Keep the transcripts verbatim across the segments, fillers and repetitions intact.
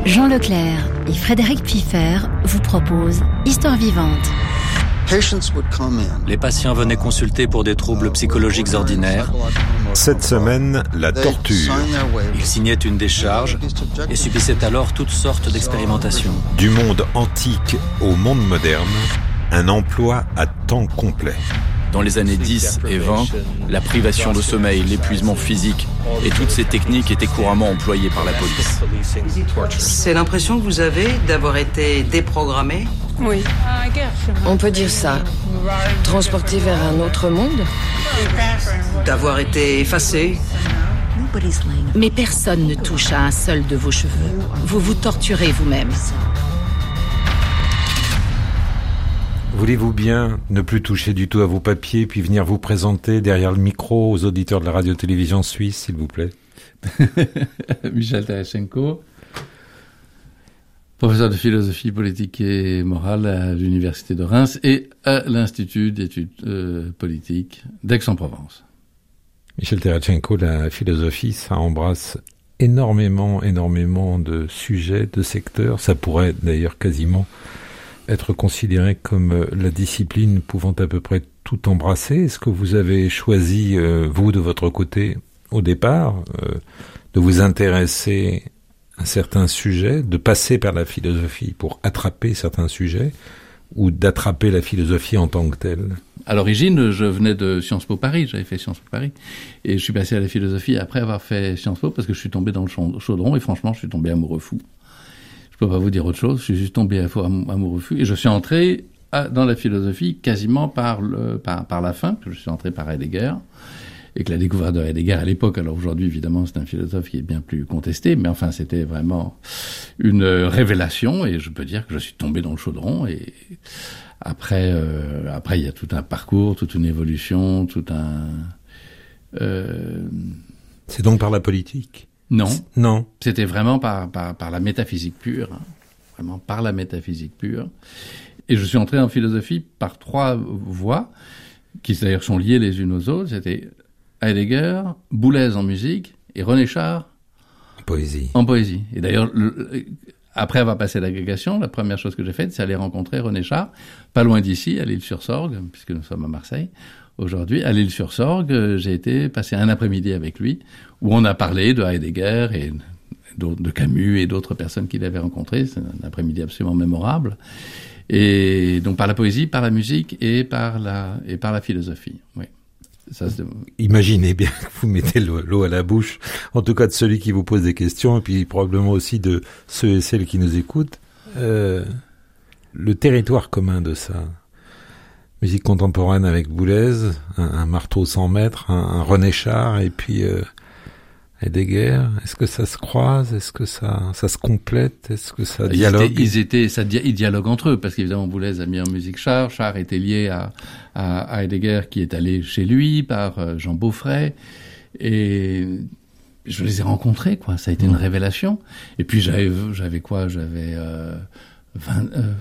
Jean Leclerc et Frédéric Pfiffer vous proposent Histoire vivante. Les patients venaient consulter pour des troubles psychologiques ordinaires. Cette semaine, la torture. Ils signaient une décharge et subissaient alors toutes sortes d'expérimentations. Du monde antique au monde moderne, un emploi à temps complet. Dans les années dix et vingt, la privation de sommeil, l'épuisement physique et toutes ces techniques étaient couramment employées par la police. C'est l'impression que vous avez d'avoir été déprogrammé ? Oui. On peut dire ça. Transporté vers un autre monde ? D'avoir été effacé ? Mais personne ne touche à un seul de vos cheveux. Vous vous torturez vous-même. Voulez-vous bien ne plus toucher du tout à vos papiers, puis venir vous présenter derrière le micro aux auditeurs de la radio-télévision suisse, s'il vous plaît? Michel Tereshchenko, professeur de philosophie politique et morale à l'Université de Reims et à l'Institut d'études euh, politiques d'Aix-en-Provence. Michel Tereshchenko, la philosophie, ça embrasse énormément, énormément de sujets, de secteurs. Ça pourrait d'ailleurs quasiment être considéré comme la discipline pouvant à peu près tout embrasser. Est-ce que vous avez choisi, euh, vous, de votre côté, au départ, euh, de vous intéresser à certains sujets, de passer par la philosophie pour attraper certains sujets, ou d'attraper la philosophie en tant que telle? À l'origine, je venais de Sciences Po Paris, j'avais fait Sciences Po Paris, et je suis passé à la philosophie après avoir fait Sciences Po parce que je suis tombé dans le chaudron, et franchement, je suis tombé amoureux fou. Je peux pas vous dire autre chose, je suis juste tombé amoureux fou, et je suis entré à, dans la philosophie quasiment par, le, par, par la fin, parce que je suis entré par Heidegger, et que la découverte de Heidegger à l'époque, alors aujourd'hui évidemment c'est un philosophe qui est bien plus contesté, mais enfin c'était vraiment une révélation, et je peux dire que je suis tombé dans le chaudron, et après, euh, après il y a tout un parcours, toute une évolution, tout un... Euh... C'est donc par la politique? Non. Non. C'était vraiment par, par, par la métaphysique pure. Hein. Vraiment par la métaphysique pure. Et je suis entré en philosophie par trois voies, qui d'ailleurs sont liées les unes aux autres. C'était Heidegger, Boulez en musique et René Char en poésie. En poésie. Et d'ailleurs, le, après avoir passé l'agrégation, la première chose que j'ai faite, c'est aller rencontrer René Char, pas loin d'ici, à l'Île-sur-Sorgue, puisque nous sommes à Marseille. Aujourd'hui, à l'Île-sur-Sorgue, j'ai été passer un après-midi avec lui, où on a parlé de Heidegger et de Camus et d'autres personnes qu'il avait rencontrées. C'est un après-midi absolument mémorable. Et donc par la poésie, par la musique et par la et par la philosophie. Oui. Ça, c'est... Imaginez bien que vous mettez l'eau à la bouche, en tout cas de celui qui vous pose des questions, et puis probablement aussi de ceux et celles qui nous écoutent. Euh, le territoire commun de ça. Musique contemporaine avec Boulez, un, un marteau cent mètres, un, un René Char, et puis euh, Heidegger. Est-ce que ça se croise? Est-ce que ça, ça se complète? Est-ce que ça dialogue? Ils étaient, ils étaient ça, ils dialoguent entre eux, parce qu'évidemment Boulez a mis en musique Char. Char était lié à, à Heidegger, qui est allé chez lui par Jean Beaufray, et je les ai rencontrés, quoi. Ça a été une révélation. Et puis j'avais, j'avais quoi? J'avais euh, vingt. Euh,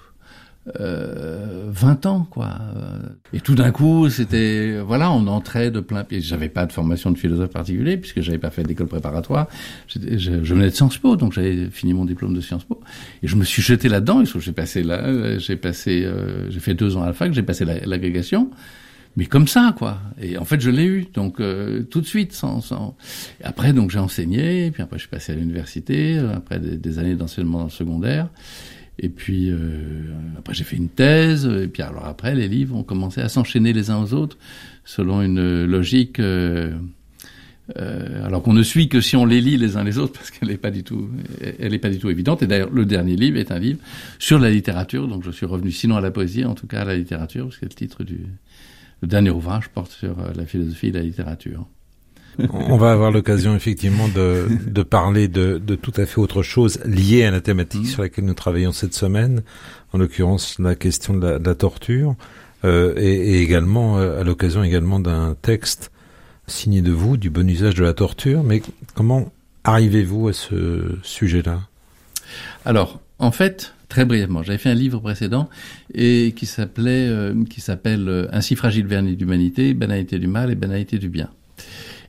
Euh, vingt ans, quoi. Et tout d'un coup, c'était, voilà, on entrait de plein pied. J'avais pas de formation de philosophe particulier, puisque j'avais pas fait d'école préparatoire. J'étais, je, je venais de Sciences Po, donc j'avais fini mon diplôme de Sciences Po. Et je me suis jeté là-dedans, et j'ai passé là, j'ai passé, euh, j'ai fait deux ans à la fac, j'ai passé la, l'agrégation. Mais comme ça, quoi. Et en fait, je l'ai eu, donc euh, tout de suite, sans, sans. Et après, donc j'ai enseigné, et puis après, je suis passé à l'université, après des, des années d'enseignement dans le secondaire. Et puis euh, après j'ai fait une thèse, et puis alors après les livres ont commencé à s'enchaîner les uns aux autres selon une logique euh, euh, alors qu'on ne suit que si on les lit les uns les autres, parce qu'elle est pas du tout elle est pas du tout évidente. Et d'ailleurs le dernier livre est un livre sur la littérature, donc je suis revenu sinon à la poésie, en tout cas à la littérature, parce que le titre du le dernier ouvrage porte sur la philosophie et la littérature. On va avoir l'occasion effectivement de, de parler de, de tout à fait autre chose liée à la thématique mmh. sur laquelle nous travaillons cette semaine, en l'occurrence la question de la, de la torture, euh, et, et également euh, à l'occasion également d'un texte signé de vous, du bon usage de la torture. Mais comment arrivez-vous à ce sujet-là? Alors, en fait, très brièvement, j'avais fait un livre précédent et qui s'appelait, euh, qui s'appelle euh, Ainsi fragile vernis d'humanité, banalité du mal et banalité du bien.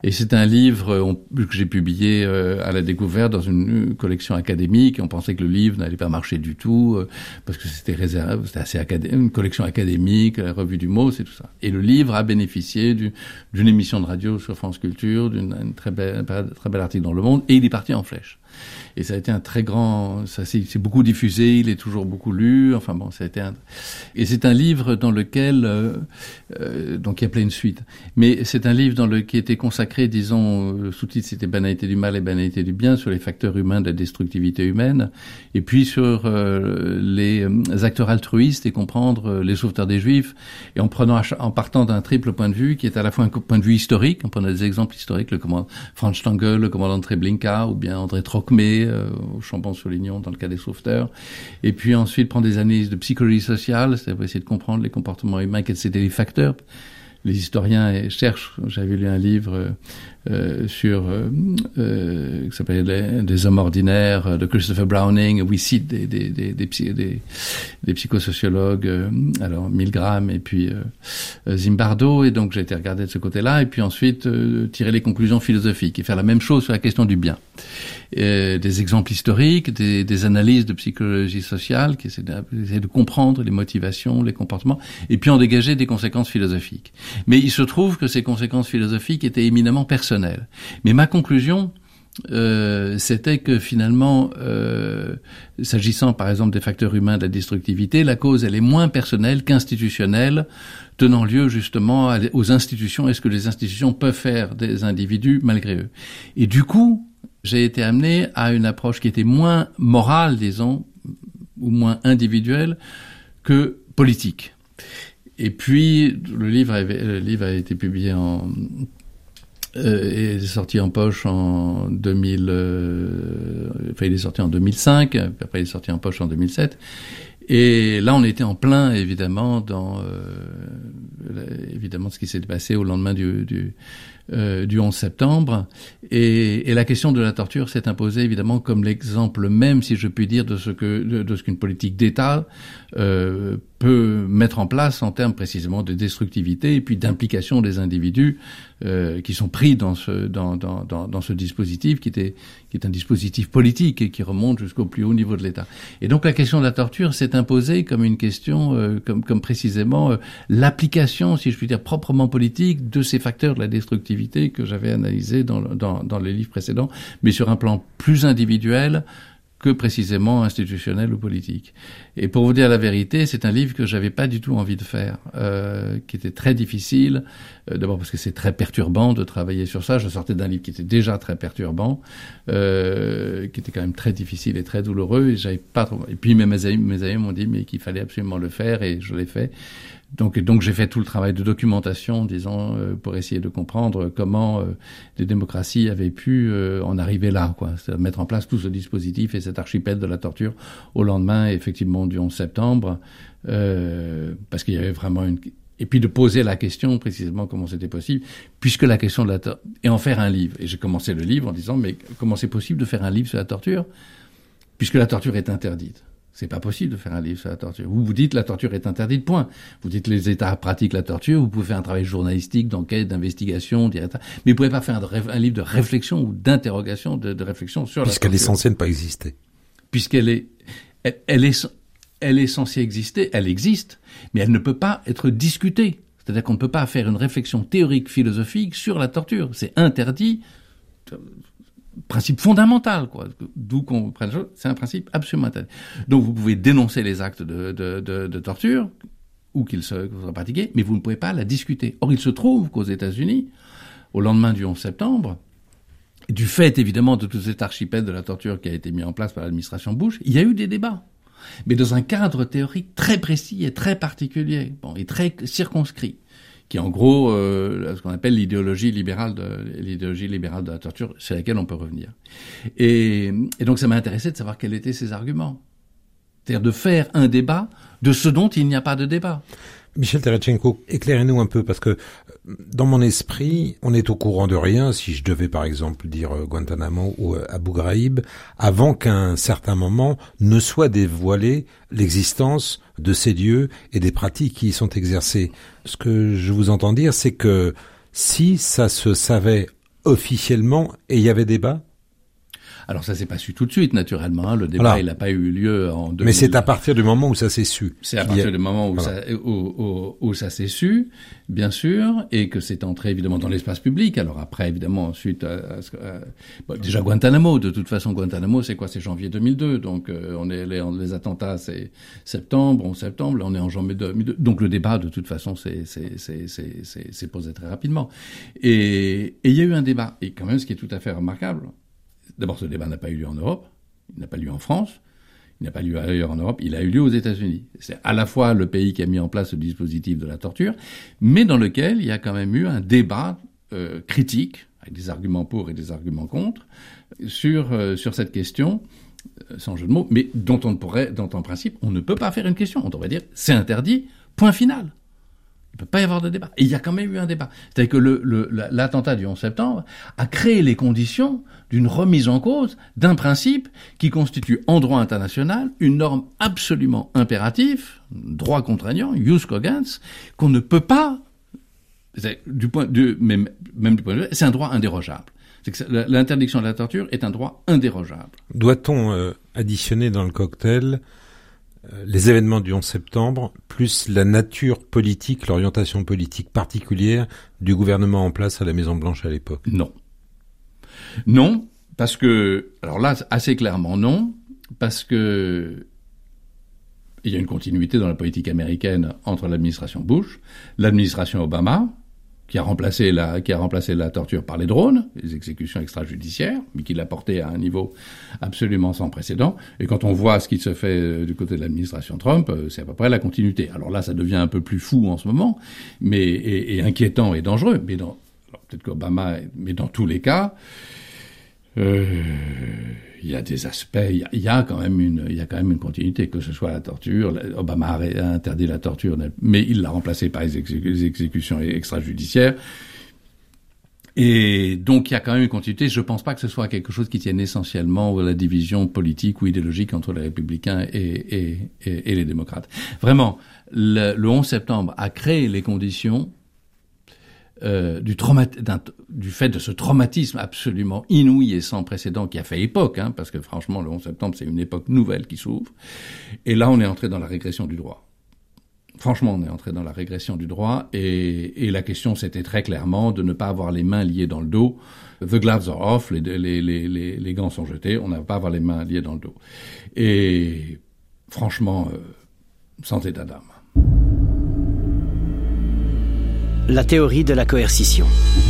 Et c'est un livre on, que j'ai publié euh, à la découverte dans une collection académique. On pensait que le livre n'allait pas marcher du tout euh, parce que c'était réservé, c'était assez acadé- une collection académique, la Revue du mot, c'est tout ça. Et le livre a bénéficié du, d'une émission de radio sur France Culture, d'une une très belle, très bel article dans Le Monde, et il est parti en flèche. Et ça a été un très grand, ça s'est, c'est beaucoup diffusé, il est toujours beaucoup lu, enfin bon, ça a été un, et c'est un livre dans lequel, euh, euh, donc il y a plein de suites, mais c'est un livre dans le, qui était consacré, disons, le sous-titre c'était Banalité du mal et banalité du bien, sur les facteurs humains de la destructivité humaine, et puis sur euh, les acteurs altruistes et comprendre les sauveteurs des Juifs, et en prenant, en partant d'un triple point de vue, qui est à la fois un point de vue historique, on prend des exemples historiques, le commandant Franz Stangl, le commandant Treblinka, ou bien André Trocmé, euh, au Chambon-sur-Lignon dans le cas des sauveteurs, et puis ensuite prendre des analyses de psychologie sociale, c'est-à-dire essayer de comprendre les comportements humains, quels étaient les facteurs. Les historiens cherchent, j'avais lu un livre euh, sur euh, euh, qui s'appelle les, des hommes ordinaires de Christopher Browning, où il cite des des des des, psy, des, des psychosociologues, euh, alors Milgram et puis euh, Zimbardo, et donc j'ai été regarder de ce côté-là, et puis ensuite euh, tirer les conclusions philosophiques et faire la même chose sur la question du bien. Et des exemples historiques, des, des analyses de psychologie sociale qui essaient de, essaient de comprendre les motivations, les comportements, et puis en dégager des conséquences philosophiques. Mais il se trouve que ces conséquences philosophiques étaient éminemment personnelles. Mais ma conclusion, euh, c'était que finalement, euh, s'agissant par exemple des facteurs humains de la destructivité, la cause elle est moins personnelle qu'institutionnelle, tenant lieu justement aux institutions et ce que les institutions peuvent faire des individus malgré eux. Et du coup, j'ai été amené à une approche qui était moins morale, disons, ou moins individuelle que politique. Et puis, le livre, avait, le livre a été publié en... Euh, est sorti en poche en deux mille... Euh, enfin, il est sorti en deux mille cinq, puis après il est sorti en poche en deux mille sept. Et là, on était en plein, évidemment, dans... Euh, évidemment, ce qui s'est passé au lendemain du... du Euh, du onze septembre, et, et la question de la torture s'est imposée évidemment comme l'exemple même, si je puis dire, de ce que de, de ce qu'une politique d'État euh, peut mettre en place en termes précisément de destructivité et puis d'implication des individus euh, qui sont pris dans ce dans dans dans, dans ce dispositif qui était qui est un dispositif politique et qui remonte jusqu'au plus haut niveau de l'État. Et donc la question de la torture s'est imposée comme une question euh, comme comme précisément euh, l'application, si je puis dire, proprement politique de ces facteurs de la destructivité que j'avais analysé dans, dans, dans les livres précédents, mais sur un plan plus individuel que précisément institutionnel ou politique. Et pour vous dire la vérité, c'est un livre que j'avais pas du tout envie de faire, euh, qui était très difficile, euh, d'abord parce que c'est très perturbant de travailler sur ça. Je sortais d'un livre qui était déjà très perturbant, euh, qui était quand même très difficile et très douloureux, et j'avais pas trop... Et puis mes amis, mes amis m'ont dit mais qu'il fallait absolument le faire, et je l'ai fait. Donc, donc j'ai fait tout le travail de documentation, disons, euh, pour essayer de comprendre comment euh, les démocraties avaient pu euh, en arriver là, quoi, c'est-à-dire mettre en place tout ce dispositif et cet archipel de la torture au lendemain, effectivement, du onze septembre, euh, parce qu'il y avait vraiment une... Et puis de poser la question précisément comment c'était possible, puisque la question de la torture... Et en faire un livre. Et j'ai commencé le livre en disant, mais comment c'est possible de faire un livre sur la torture, puisque la torture est interdite? C'est pas possible de faire un livre sur la torture. Vous vous dites la torture est interdite, point. Vous dites les États pratiquent la torture, vous pouvez faire un travail journalistique, d'enquête, d'investigation, direct, mais vous pouvez pas faire un, un livre de réflexion ou d'interrogation, de, de réflexion sur la torture. Puisqu'elle est censée ne pas exister. Puisqu'elle est, elle, elle est, elle est censée exister, elle existe, mais elle ne peut pas être discutée. C'est-à-dire qu'on ne peut pas faire une réflexion théorique, philosophique sur la torture. C'est interdit. Principe fondamental, quoi. D'où qu'on prenne, c'est un principe absolument interdit. Donc vous pouvez dénoncer les actes de, de, de, de torture, ou qu'ils soient pratiqués, mais vous ne pouvez pas la discuter. Or, il se trouve qu'aux États-Unis, au lendemain du onze septembre, du fait évidemment de tout cet archipel de la torture qui a été mis en place par l'administration Bush, il y a eu des débats, mais dans un cadre théorique très précis et très particulier, bon, et très circonscrit, qui est en gros euh, ce qu'on appelle l'idéologie libérale de l'idéologie libérale de la torture, sur laquelle on peut revenir. Et, et donc ça m'a intéressé de savoir quels étaient ces arguments. C'est-à-dire de faire un débat de ce dont il n'y a pas de débat. Michel Terestchenko, éclairez-nous un peu, parce que dans mon esprit, on est au courant de rien, si je devais par exemple dire Guantanamo ou Abu Ghraib, avant qu'à un certain moment ne soit dévoilée l'existence de ces lieux et des pratiques qui y sont exercées. Ce que je vous entends dire, c'est que si ça se savait officiellement, et il y avait débat? Alors ça s'est pas su tout de suite, naturellement. Hein. Le débat, voilà. il n'a pas eu lieu en deux mille. Mais c'est à partir du moment où ça s'est su. C'est à partir a... du moment où, voilà. ça, où, où, où ça s'est su, bien sûr, et que c'est entré évidemment dans l'espace public. Alors après, évidemment, ensuite, à, à, à, bon, déjà Guantanamo. De toute façon, Guantanamo, c'est quoi? C'est janvier deux mille deux. Donc euh, on est les, les attentats, c'est septembre, onze septembre. Là, on est en janvier deux mille deux. Donc le débat, de toute façon, c'est c'est c'est c'est c'est, c'est posé très rapidement. Et il y a eu un débat. Et quand même, ce qui est tout à fait remarquable. D'abord, ce débat n'a pas eu lieu en Europe, il n'a pas eu lieu en France, il n'a pas eu lieu ailleurs en Europe, il a eu lieu aux États-Unis. C'est à la fois le pays qui a mis en place le dispositif de la torture, mais dans lequel il y a quand même eu un débat euh, critique, avec des arguments pour et des arguments contre, sur euh, sur cette question, euh, sans jeu de mots, mais dont on ne pourrait, dont en principe, on ne peut pas faire une question. On devrait dire, c'est interdit, point final. Il ne peut pas y avoir de débat. Et il y a quand même eu un débat. C'est-à-dire que le, le, l'attentat du onze septembre a créé les conditions d'une remise en cause d'un principe qui constitue en droit international une norme absolument impérative, droit contraignant, jus cogens, qu'on ne peut pas, du point de, même, même du point de vue, c'est un droit indérogeable. C'est que l'interdiction de la torture est un droit indérogeable. Doit-on euh, additionner dans le cocktail les événements du onze septembre, plus la nature politique, l'orientation politique particulière du gouvernement en place à la Maison-Blanche à l'époque? Non. Non, parce que, alors là, assez clairement non, parce que il y a une continuité dans la politique américaine entre l'administration Bush, l'administration Obama, qui a remplacé la, qui a remplacé la torture par les drones, les exécutions extrajudiciaires, mais qui l'a porté à un niveau absolument sans précédent. Et quand on voit ce qui se fait du côté de l'administration Trump, c'est à peu près la continuité. Alors là, ça devient un peu plus fou en ce moment, mais, et, et inquiétant et dangereux. Mais dans, alors peut-être qu'Obama, mais dans tous les cas, euh, il y a des aspects, il y a, il y a quand même une, il y a quand même une continuité, que ce soit la torture. Obama a interdit la torture, mais il l'a remplacée par les, exécu- les exécutions extrajudiciaires. Et donc il y a quand même une continuité. Je pense pas que ce soit quelque chose qui tienne essentiellement à la division politique ou idéologique entre les républicains et, et, et, et les démocrates. Vraiment, le, le onze septembre a créé les conditions Euh, du, trauma- d'un, du fait de ce traumatisme absolument inouï et sans précédent qui a fait époque, hein, parce que franchement, le onze septembre, c'est une époque nouvelle qui s'ouvre. Et là, on est entré dans la régression du droit. Franchement, on est entré dans la régression du droit, et, et la question, c'était très clairement de ne pas avoir les mains liées dans le dos. The gloves are off, les, les, les, les, les gants sont jetés, on n'a pas à avoir les mains liées dans le dos. Et franchement, euh, sans état d'âme. La théorie de la coercition.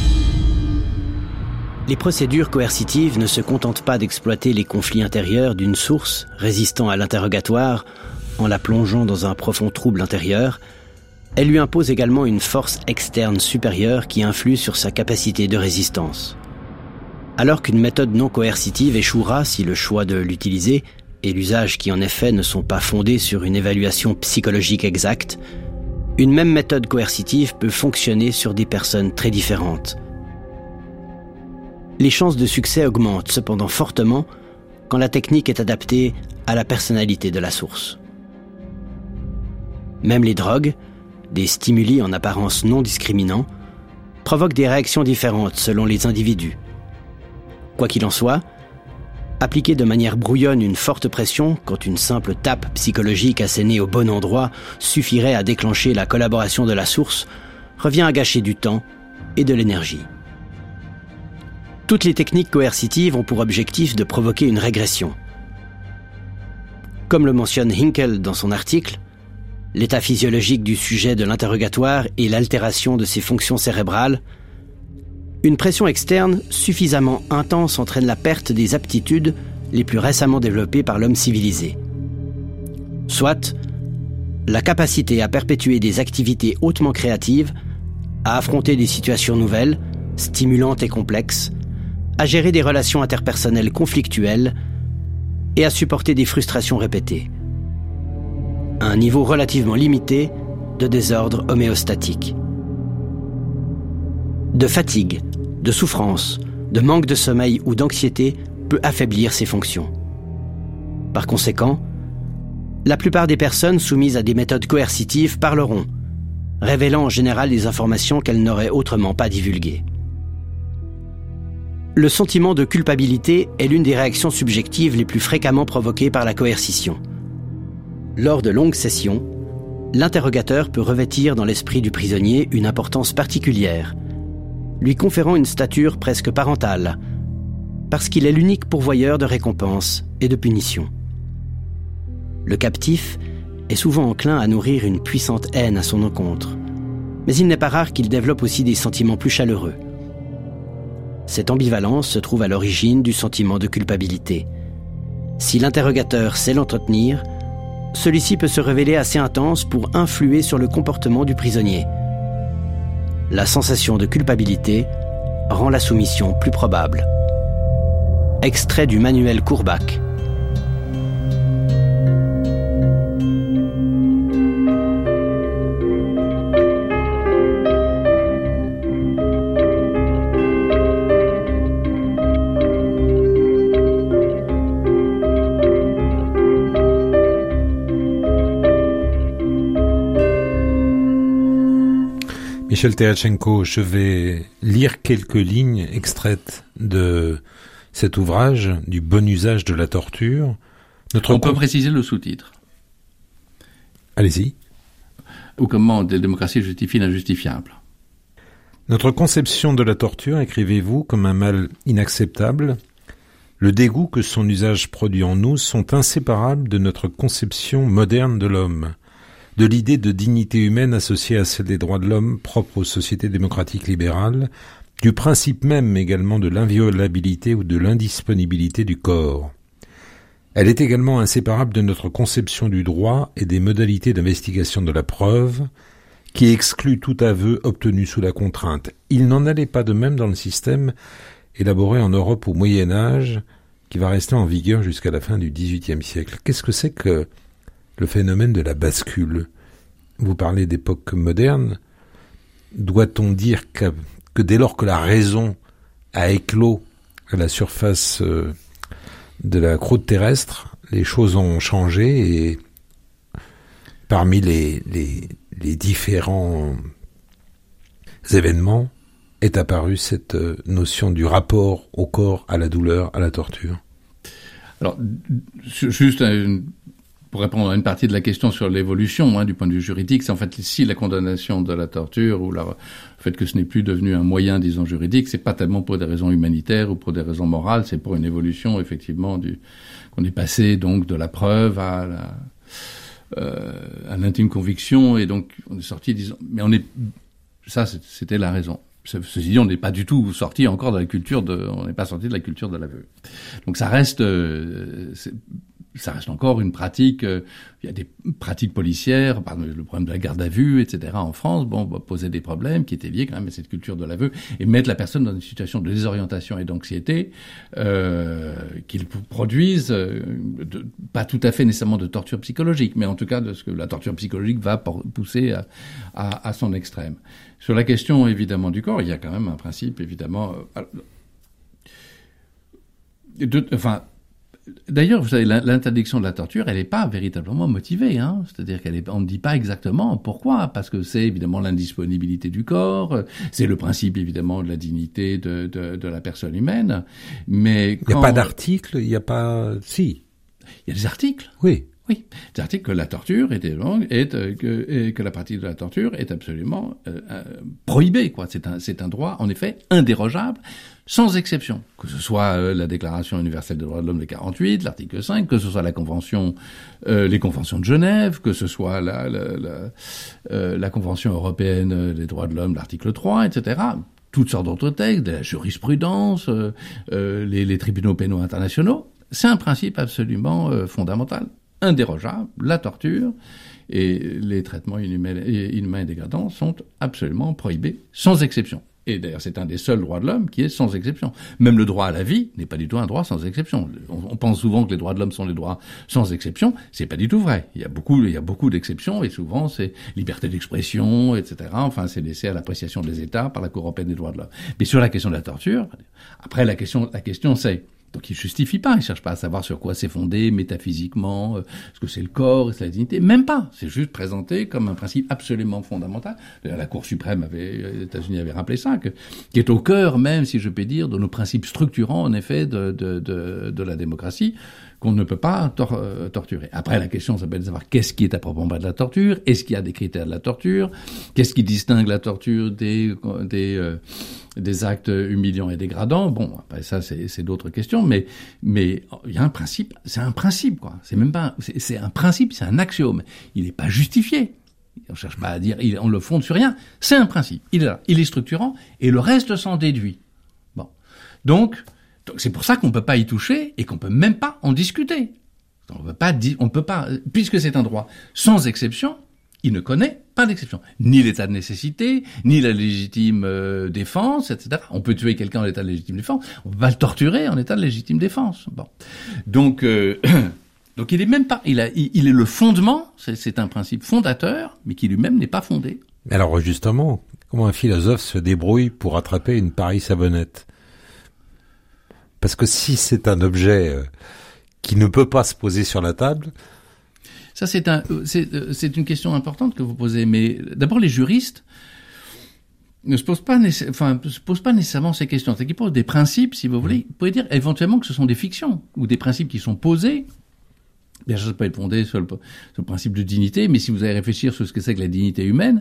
Les procédures coercitives ne se contentent pas d'exploiter les conflits intérieurs d'une source résistant à l'interrogatoire en la plongeant dans un profond trouble intérieur. Elles lui imposent également une force externe supérieure qui influe sur sa capacité de résistance. Alors qu'une méthode non coercitive échouera si le choix de l'utiliser et l'usage qui en est fait ne sont pas fondés sur une évaluation psychologique exacte, une même méthode coercitive peut fonctionner sur des personnes très différentes. Les chances de succès augmentent cependant fortement quand la technique est adaptée à la personnalité de la source. Même les drogues, des stimuli en apparence non discriminants, provoquent des réactions différentes selon les individus. Quoi qu'il en soit, appliquer de manière brouillonne une forte pression quand une simple tape psychologique assénée au bon endroit suffirait à déclencher la collaboration de la source revient à gâcher du temps et de l'énergie. Toutes les techniques coercitives ont pour objectif de provoquer une régression. Comme le mentionne Hinkle dans son article, l'état physiologique du sujet de l'interrogatoire et l'altération de ses fonctions cérébrales, une pression externe suffisamment intense entraîne la perte des aptitudes les plus récemment développées par l'homme civilisé. Soit la capacité à perpétuer des activités hautement créatives, à affronter des situations nouvelles, stimulantes et complexes, à gérer des relations interpersonnelles conflictuelles et à supporter des frustrations répétées. Un niveau relativement limité de désordre homéostatique. De fatigue, de souffrance, de manque de sommeil ou d'anxiété peut affaiblir ces fonctions. Par conséquent, la plupart des personnes soumises à des méthodes coercitives parleront, révélant en général des informations qu'elles n'auraient autrement pas divulguées. Le sentiment de culpabilité est l'une des réactions subjectives les plus fréquemment provoquées par la coercition. Lors de longues sessions, l'interrogateur peut revêtir dans l'esprit du prisonnier une importance particulière, lui conférant une stature presque parentale, parce qu'il est l'unique pourvoyeur de récompenses et de punitions. Le captif est souvent enclin à nourrir une puissante haine à son encontre, mais il n'est pas rare qu'il développe aussi des sentiments plus chaleureux. Cette ambivalence se trouve à l'origine du sentiment de culpabilité. Si l'interrogateur sait l'entretenir, celui-ci peut se révéler assez intense pour influer sur le comportement du prisonnier. La sensation de culpabilité rend la soumission plus probable. Extrait du manuel Courbach. Michel Terrachenko, je vais lire quelques lignes extraites de cet ouvrage, du bon usage de la torture. Notre On peut con... préciser le sous-titre. Allez-y. Ou comment la démocratie justifie l'injustifiable. Notre conception de la torture, écrivez-vous, comme un mal inacceptable, le dégoût que son usage produit en nous sont inséparables de notre conception moderne de l'homme, de l'idée de dignité humaine associée à celle des droits de l'homme propres aux sociétés démocratiques libérales, du principe même également de l'inviolabilité ou de l'indisponibilité du corps. Elle est également inséparable de notre conception du droit et des modalités d'investigation de la preuve, qui exclut tout aveu obtenu sous la contrainte. Il n'en allait pas de même dans le système élaboré en Europe au Moyen Âge, qui va rester en vigueur jusqu'à la fin du dix-huitième siècle. Qu'est-ce que c'est que le phénomène de la bascule? Vous parlez d'époque moderne. Doit-on dire que, que dès lors que la raison a éclos à la surface euh, de la croûte terrestre, les choses ont changé et parmi les, les, les différents événements est apparue cette euh, notion du rapport au corps, à la douleur, à la torture? Alors, juste une... Pour répondre à une partie de la question sur l'évolution, hein, du point de vue juridique, c'est en fait si la condamnation de la torture ou la, le fait que ce n'est plus devenu un moyen, disons, juridique, c'est pas tellement pour des raisons humanitaires ou pour des raisons morales, c'est pour une évolution, effectivement, du, qu'on est passé, donc, de la preuve à la, euh, à l'intime conviction, et donc, on est sorti, disons, mais on est, ça, c'était la raison. Ceci dit, on n'est pas du tout sorti encore de la culture de, on n'est pas sorti de la culture de l'aveu. Donc, ça reste, euh, c'est, ça reste encore une pratique. Euh, il y a des pratiques policières, par le problème de la garde à vue, et cetera. En France, bon, va poser des problèmes qui étaient liés quand même à cette culture de l'aveu et mettre la personne dans une situation de désorientation et d'anxiété euh, qu'ils produisent, euh, de, pas tout à fait nécessairement de torture psychologique, mais en tout cas de ce que la torture psychologique va pousser à, à, à son extrême. Sur la question évidemment du corps, il y a quand même un principe évidemment. Euh, de, enfin. D'ailleurs, vous savez, l'interdiction de la torture, elle n'est pas véritablement motivée, hein. C'est-à-dire qu'elle est, on ne dit pas exactement pourquoi, parce que c'est évidemment l'indisponibilité du corps, c'est le principe évidemment de la dignité de, de, de la personne humaine, mais quand... Il n'y a pas d'article, il n'y a pas... Si. Il y a des articles. Oui. Oui, des articles que la torture est, est euh, que, et que la pratique de la torture est absolument euh, euh, prohibée, quoi. C'est un, c'est un droit, en effet, indérogeable, sans exception. Que ce soit euh, la Déclaration universelle des droits de l'homme de quarante-huit, l'article cinq, que ce soit la Convention, euh, les conventions de Genève, que ce soit la, la, la, euh, la Convention européenne des droits de l'homme, l'article trois, et cetera. Toutes sortes d'autres textes, de la jurisprudence, euh, euh, les, les tribunaux pénaux internationaux. C'est un principe absolument euh, fondamental, indérogeable. La torture et les traitements inhumains, inhumains et dégradants sont absolument prohibés, sans exception. Et d'ailleurs, c'est un des seuls droits de l'homme qui est sans exception. Même le droit à la vie n'est pas du tout un droit sans exception. On, on pense souvent que les droits de l'homme sont les droits sans exception. C'est pas du tout vrai. Il y a beaucoup, il y a beaucoup d'exceptions et souvent c'est liberté d'expression, et cetera. Enfin, c'est laissé à l'appréciation des États par la Cour européenne des droits de l'homme. Mais sur la question de la torture, après la question, la question c'est Donc il justifie pas, il cherche pas à savoir sur quoi c'est fondé métaphysiquement, euh, ce que c'est le corps, c'est la dignité, même pas. C'est juste présenté comme un principe absolument fondamental. D'ailleurs, la Cour suprême avait, les États-Unis avait rappelé ça, que, qui est au cœur même, si je peux dire, de nos principes structurants, en effet, de, de, de, de la démocratie, qu'on ne peut pas tor- euh, torturer. Après, la question, ça peut être de savoir qu'est-ce qui est à proprement parler de la torture, est-ce qu'il y a des critères de la torture, qu'est-ce qui distingue la torture des, des, euh, des actes humiliants et dégradants. Bon, après ça, c'est, c'est d'autres questions, mais, mais il y a un principe, c'est un principe, quoi. C'est même pas, c'est, c'est un principe, c'est un axiome. Il n'est pas justifié. On cherche pas à dire, il, on le fonde sur rien. C'est un principe. Il est là. Il est structurant, et le reste s'en déduit. Bon. Donc, Donc c'est pour ça qu'on peut pas y toucher et qu'on peut même pas en discuter. On peut pas dire, on peut pas, puisque c'est un droit sans exception, il ne connaît pas d'exception. Ni l'état de nécessité, ni la légitime euh, défense, et cetera. On peut tuer quelqu'un en état de légitime défense, on peut pas le torturer en état de légitime défense. Bon. Donc, euh, donc il est même pas, il a, il, il est le fondement, c'est, c'est un principe fondateur, mais qui lui-même n'est pas fondé. Alors justement, comment un philosophe se débrouille pour attraper une pareille savonnette ? Parce que si c'est un objet euh, qui ne peut pas se poser sur la table... Ça, c'est, un, c'est, c'est une question importante que vous posez. Mais d'abord, les juristes ne se posent pas, nécess- enfin, se posent pas nécessairement ces questions. C'est qu'ils posent des principes, si vous voulez. Vous pouvez dire éventuellement que ce sont des fictions ou des principes qui sont posés. Bien sûr, ça peut être fondé sur le, sur le principe de dignité, mais si vous allez réfléchir sur ce que c'est que la dignité humaine...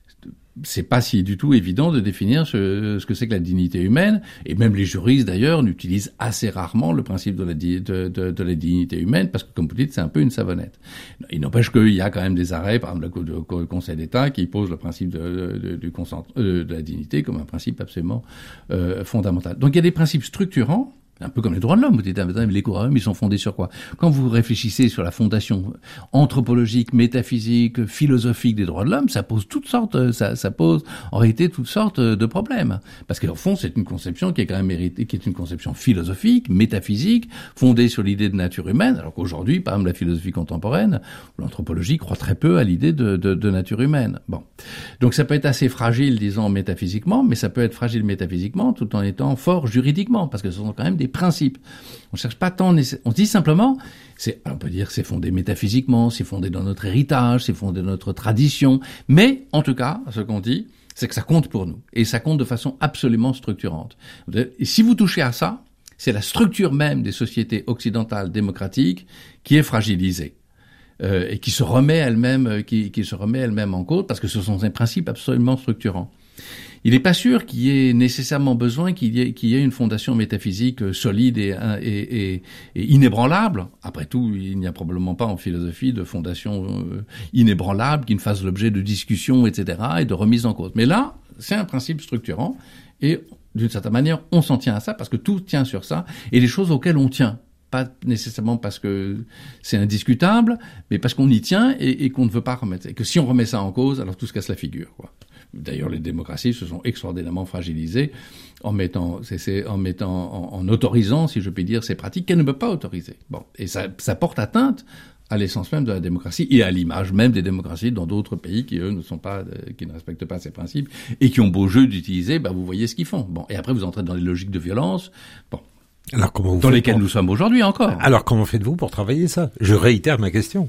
c'est pas si du tout évident de définir ce, ce que c'est que la dignité humaine, et même les juristes d'ailleurs n'utilisent assez rarement le principe de la, di, de, de, de la dignité humaine, parce que comme vous dites, c'est un peu une savonnette. Il n'empêche qu'il y a quand même des arrêts, par exemple le, le Conseil d'État, qui pose le principe de, de, du consent, euh, de la dignité comme un principe absolument euh, fondamental. Donc il y a des principes structurants, un peu comme les droits de l'homme. Vous dites, les droits de l'homme, ils sont fondés sur quoi? Quand vous réfléchissez sur la fondation anthropologique, métaphysique, philosophique des droits de l'homme, ça pose toutes sortes, ça, ça pose en réalité toutes sortes de problèmes. Parce qu'au fond, c'est une conception qui est quand même méritée, qui est une conception philosophique, métaphysique, fondée sur l'idée de nature humaine, alors qu'aujourd'hui, par exemple, la philosophie contemporaine, l'anthropologie croit très peu à l'idée de, de, de nature humaine. Bon. Donc ça peut être assez fragile, disons, métaphysiquement, mais ça peut être fragile métaphysiquement tout en étant fort juridiquement, parce que ce sont quand même des principes. On cherche pas tant, on dit simplement, c'est, on peut dire que c'est fondé métaphysiquement, c'est fondé dans notre héritage, c'est fondé dans notre tradition, mais en tout cas, ce qu'on dit, c'est que ça compte pour nous, et ça compte de façon absolument structurante. Et si vous touchez à ça, c'est la structure même des sociétés occidentales démocratiques qui est fragilisée. Euh, et qui se remet elle-même, euh, qui, qui se remet elle-même en cause, parce que ce sont des principes absolument structurants. Il n'est pas sûr qu'il y ait nécessairement besoin qu'il y ait, qu'il y ait une fondation métaphysique solide et, et, et, et inébranlable. Après tout, il n'y a probablement pas en philosophie de fondation euh, inébranlable qui ne fasse l'objet de discussions, et cetera, et de remise en cause. Mais là, c'est un principe structurant, et d'une certaine manière, on s'en tient à ça, parce que tout tient sur ça, et les choses auxquelles on tient. Pas nécessairement parce que c'est indiscutable, mais parce qu'on y tient et, et qu'on ne veut pas remettre. Et que si on remet ça en cause, alors tout se casse la figure, quoi. D'ailleurs, les démocraties se sont extraordinairement fragilisées en mettant, c'est, c'est, en mettant, en, en autorisant, si je puis dire, ces pratiques qu'elles ne peuvent pas autoriser. Bon. Et ça, ça porte atteinte à l'essence même de la démocratie et à l'image même des démocraties dans d'autres pays qui, eux, ne sont pas, euh, qui ne respectent pas ces principes et qui ont beau jeu d'utiliser, bah, vous voyez ce qu'ils font. Bon. Et après, vous entrez dans les logiques de violence. Bon. Alors, comment vous dans faites lesquelles pour... nous sommes aujourd'hui encore. Alors, comment faites-vous pour travailler ça? Je réitère ma question.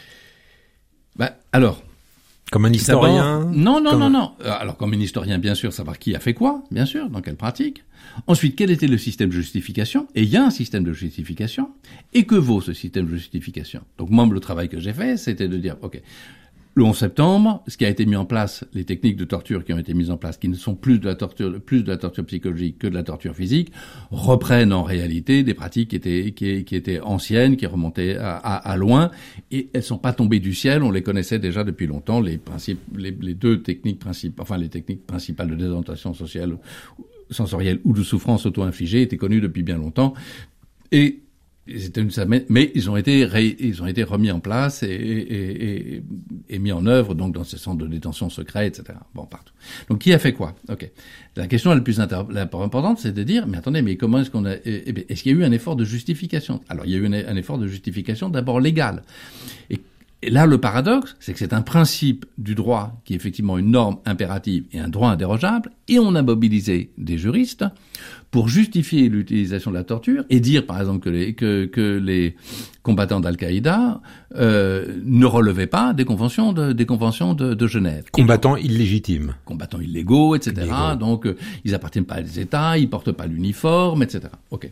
Bah, alors. Comme un historien? D'abord, non, non, comme... non, non. Alors, comme un historien, bien sûr, savoir qui a fait quoi, bien sûr, dans quelle pratique. Ensuite, quel était le système de justification? Et il y a un système de justification. Et que vaut ce système de justification? Donc, moi, le travail que j'ai fait, c'était de dire, OK, le onze septembre, ce qui a été mis en place, les techniques de torture qui ont été mises en place, qui ne sont plus de la torture, plus de la torture psychologique que de la torture physique, reprennent en réalité des pratiques qui étaient, qui, qui étaient anciennes, qui remontaient à, à, à loin, et elles sont pas tombées du ciel, on les connaissait déjà depuis longtemps, les principes, les, les deux techniques principales, enfin, les techniques principales de désorientation sociale, sensorielle ou de souffrance auto-infligée étaient connues depuis bien longtemps, et C'était une, mais ils ont été ré, ils ont été remis en place et, et, et, et mis en œuvre donc dans ces centres de détention secrets, et cetera. Bon, partout. Donc qui a fait quoi? Ok. La question la plus inter, la plus importante, c'est de dire, mais attendez, mais comment est-ce qu'on a, eh bien, est-ce qu'il y a eu un effort de justification? Alors il y a eu un, un effort de justification d'abord légal. Et Et là, le paradoxe, c'est que c'est un principe du droit qui est effectivement une norme impérative et un droit indérogeable, et on a mobilisé des juristes pour justifier l'utilisation de la torture et dire, par exemple, que les, que, que les combattants d'Al-Qaïda euh, ne relevaient pas des conventions de, des conventions de, de Genève. Combattants donc, illégitimes. Combattants illégaux, et cetera. Illégaux. Donc, euh, ils appartiennent pas à des États, ils portent pas l'uniforme, et cetera. Ok.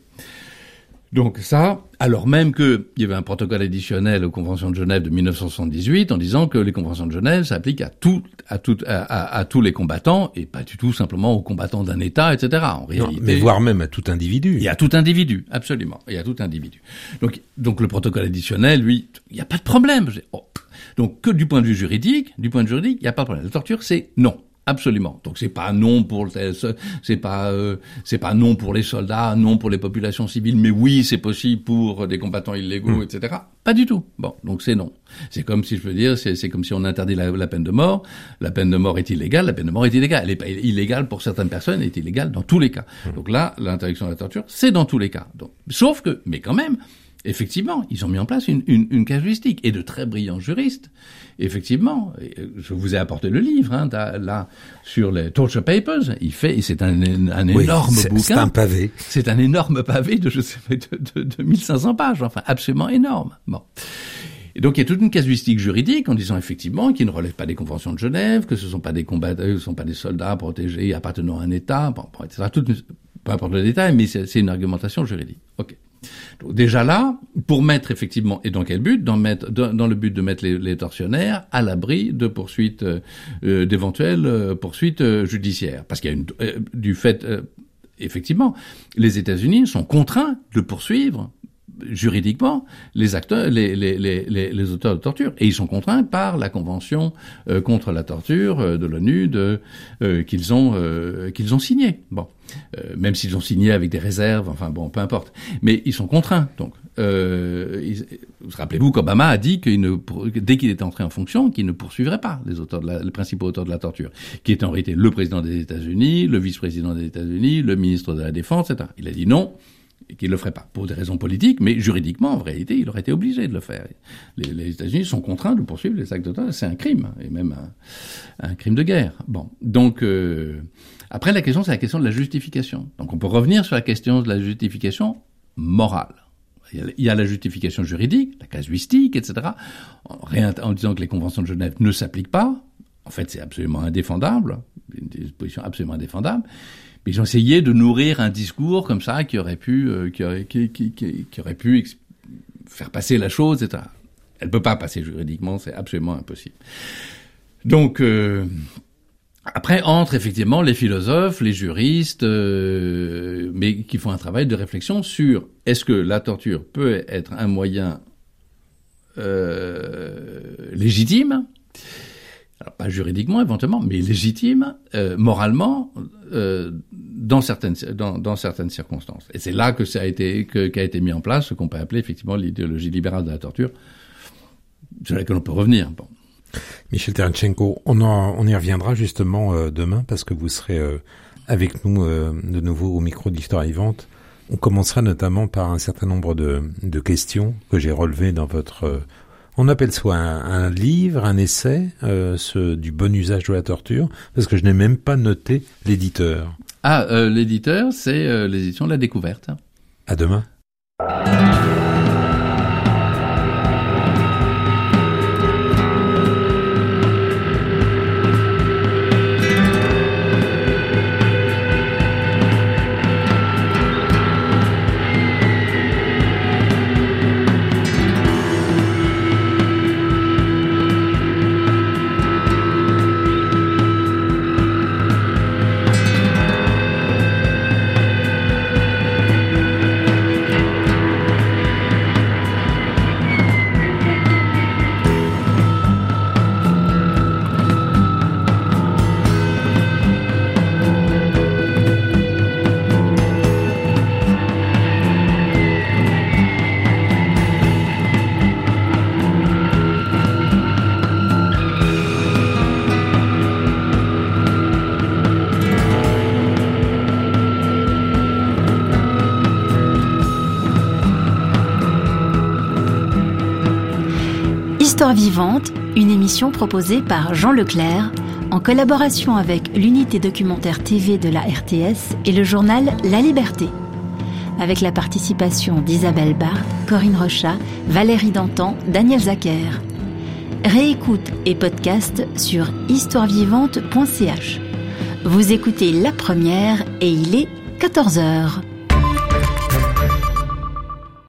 Donc ça, alors même qu'il y avait un protocole additionnel aux conventions de Genève de mille neuf cent soixante-dix-huit en disant que les conventions de Genève s'appliquent à tout, à tout, à, à, à tous les combattants et pas du tout simplement aux combattants d'un État, et cetera. En réalité, non, mais voire même à tout individu. Il y a tout individu, absolument. Il y a tout individu. Donc, donc le protocole additionnel, lui, il n'y a pas de problème. Oh. Donc que du point de vue juridique, du point de vue juridique, il n'y a pas de problème. La torture, c'est non. Absolument. Donc c'est pas non pour le, c'est pas euh, c'est pas non pour les soldats, non pour les populations civiles, mais oui c'est possible pour des combattants illégaux, mmh. et cetera. Pas du tout. Bon, donc c'est non. C'est comme si je veux dire, c'est, c'est comme si on interdit la, la peine de mort. La peine de mort est illégale. La peine de mort est illégale. Elle est pas illégale pour certaines personnes, elle est illégale dans tous les cas. Mmh. Donc là, l'interdiction de la torture, c'est dans tous les cas. Donc, sauf que, mais quand même. Effectivement, ils ont mis en place une, une, une casuistique et de très brillants juristes. Effectivement, je vous ai apporté le livre hein, là sur les Torture Papers. Il fait, et c'est un, un oui, énorme c'est, bouquin. C'est un pavé. C'est un énorme pavé de je sais de, de, de mille cinq cents pages. Enfin, absolument énorme. Bon. Et donc il y a toute une casuistique juridique en disant effectivement qu'ils ne relèvent pas des conventions de Genève, que ce ne sont pas des combattants, ce ne sont pas des soldats protégés appartenant à un État, bon, bon, et cetera. Toute une, peu importe le détail, mais c'est, c'est une argumentation juridique. Ok. Donc déjà là, pour mettre effectivement, et dans quel but, dans, mettre, dans, dans le but de mettre les, les tortionnaires à l'abri de poursuites, euh, d'éventuelles euh, poursuites euh, judiciaires, parce qu'il y a une, euh, du fait, euh, effectivement, les États-Unis sont contraints de poursuivre juridiquement les acteurs, les, les, les, les, les auteurs de torture, et ils sont contraints par la convention euh, contre la torture euh, de l'ONU de, euh, qu'ils ont euh, qu'ils ont signée. Bon, euh, même s'ils ont signé avec des réserves, enfin bon, peu importe, mais ils sont contraints. Donc, euh, ils, rappelez-vous qu'Obama a dit qu'il ne, dès qu'il était entré en fonction, qu'il ne poursuivrait pas les auteurs de la, les principaux auteurs de la torture, qui est en réalité le président des États-Unis, le vice-président des États-Unis, le ministre de la Défense, et cetera. Il a dit non. Et qu'il ne le ferait pas, pour des raisons politiques, mais juridiquement, en réalité, il aurait été obligé de le faire. Les, les États-Unis sont contraints de poursuivre les actes de torture, c'est un crime, et même un, un crime de guerre. Bon, donc, euh, après, la question, c'est la question de la justification. Donc, on peut revenir sur la question de la justification morale. Il y a, il y a la justification juridique, la casuistique, et cetera, en, en disant que les conventions de Genève ne s'appliquent pas. En fait, c'est absolument indéfendable, une disposition absolument indéfendable. Mais ils ont essayé de nourrir un discours comme ça qui aurait pu, euh, qui aurait, qui, qui, qui, qui aurait pu ex- faire passer la chose, et cetera. Elle ne peut pas passer juridiquement, c'est absolument impossible. Donc, euh, après entrent effectivement les philosophes, les juristes, euh, mais qui font un travail de réflexion sur est-ce que la torture peut être un moyen euh, légitime. Alors, pas juridiquement, éventuellement, mais légitime, euh, moralement, euh, dans certaines, dans, dans certaines circonstances. Et c'est là que ça a été, que, qu'a été mis en place ce qu'on peut appeler effectivement l'idéologie libérale de la torture, sur laquelle on peut revenir. Bon. Michel Terechtchenko, on, en, on y reviendra justement euh, demain, parce que vous serez euh, avec nous euh, de nouveau au micro d'Histoire Vivante. On commencera notamment par un certain nombre de, de questions que j'ai relevées dans votre... Euh, on appelle soit un, un livre, un essai, euh, ce, du bon usage de la torture, parce que je n'ai même pas noté l'éditeur. Ah, euh, l'éditeur, c'est euh, l'édition de La Découverte. À demain. Histoire vivante, une émission proposée par Jean Leclerc, en collaboration avec l'unité documentaire T V de la R T S et le journal La Liberté. Avec la participation d'Isabelle Barthes, Corinne Rochat, Valérie Dantan, Daniel Zacher. Réécoute et podcast sur histoire vivante point c h. Vous écoutez La Première et il est quatorze heures.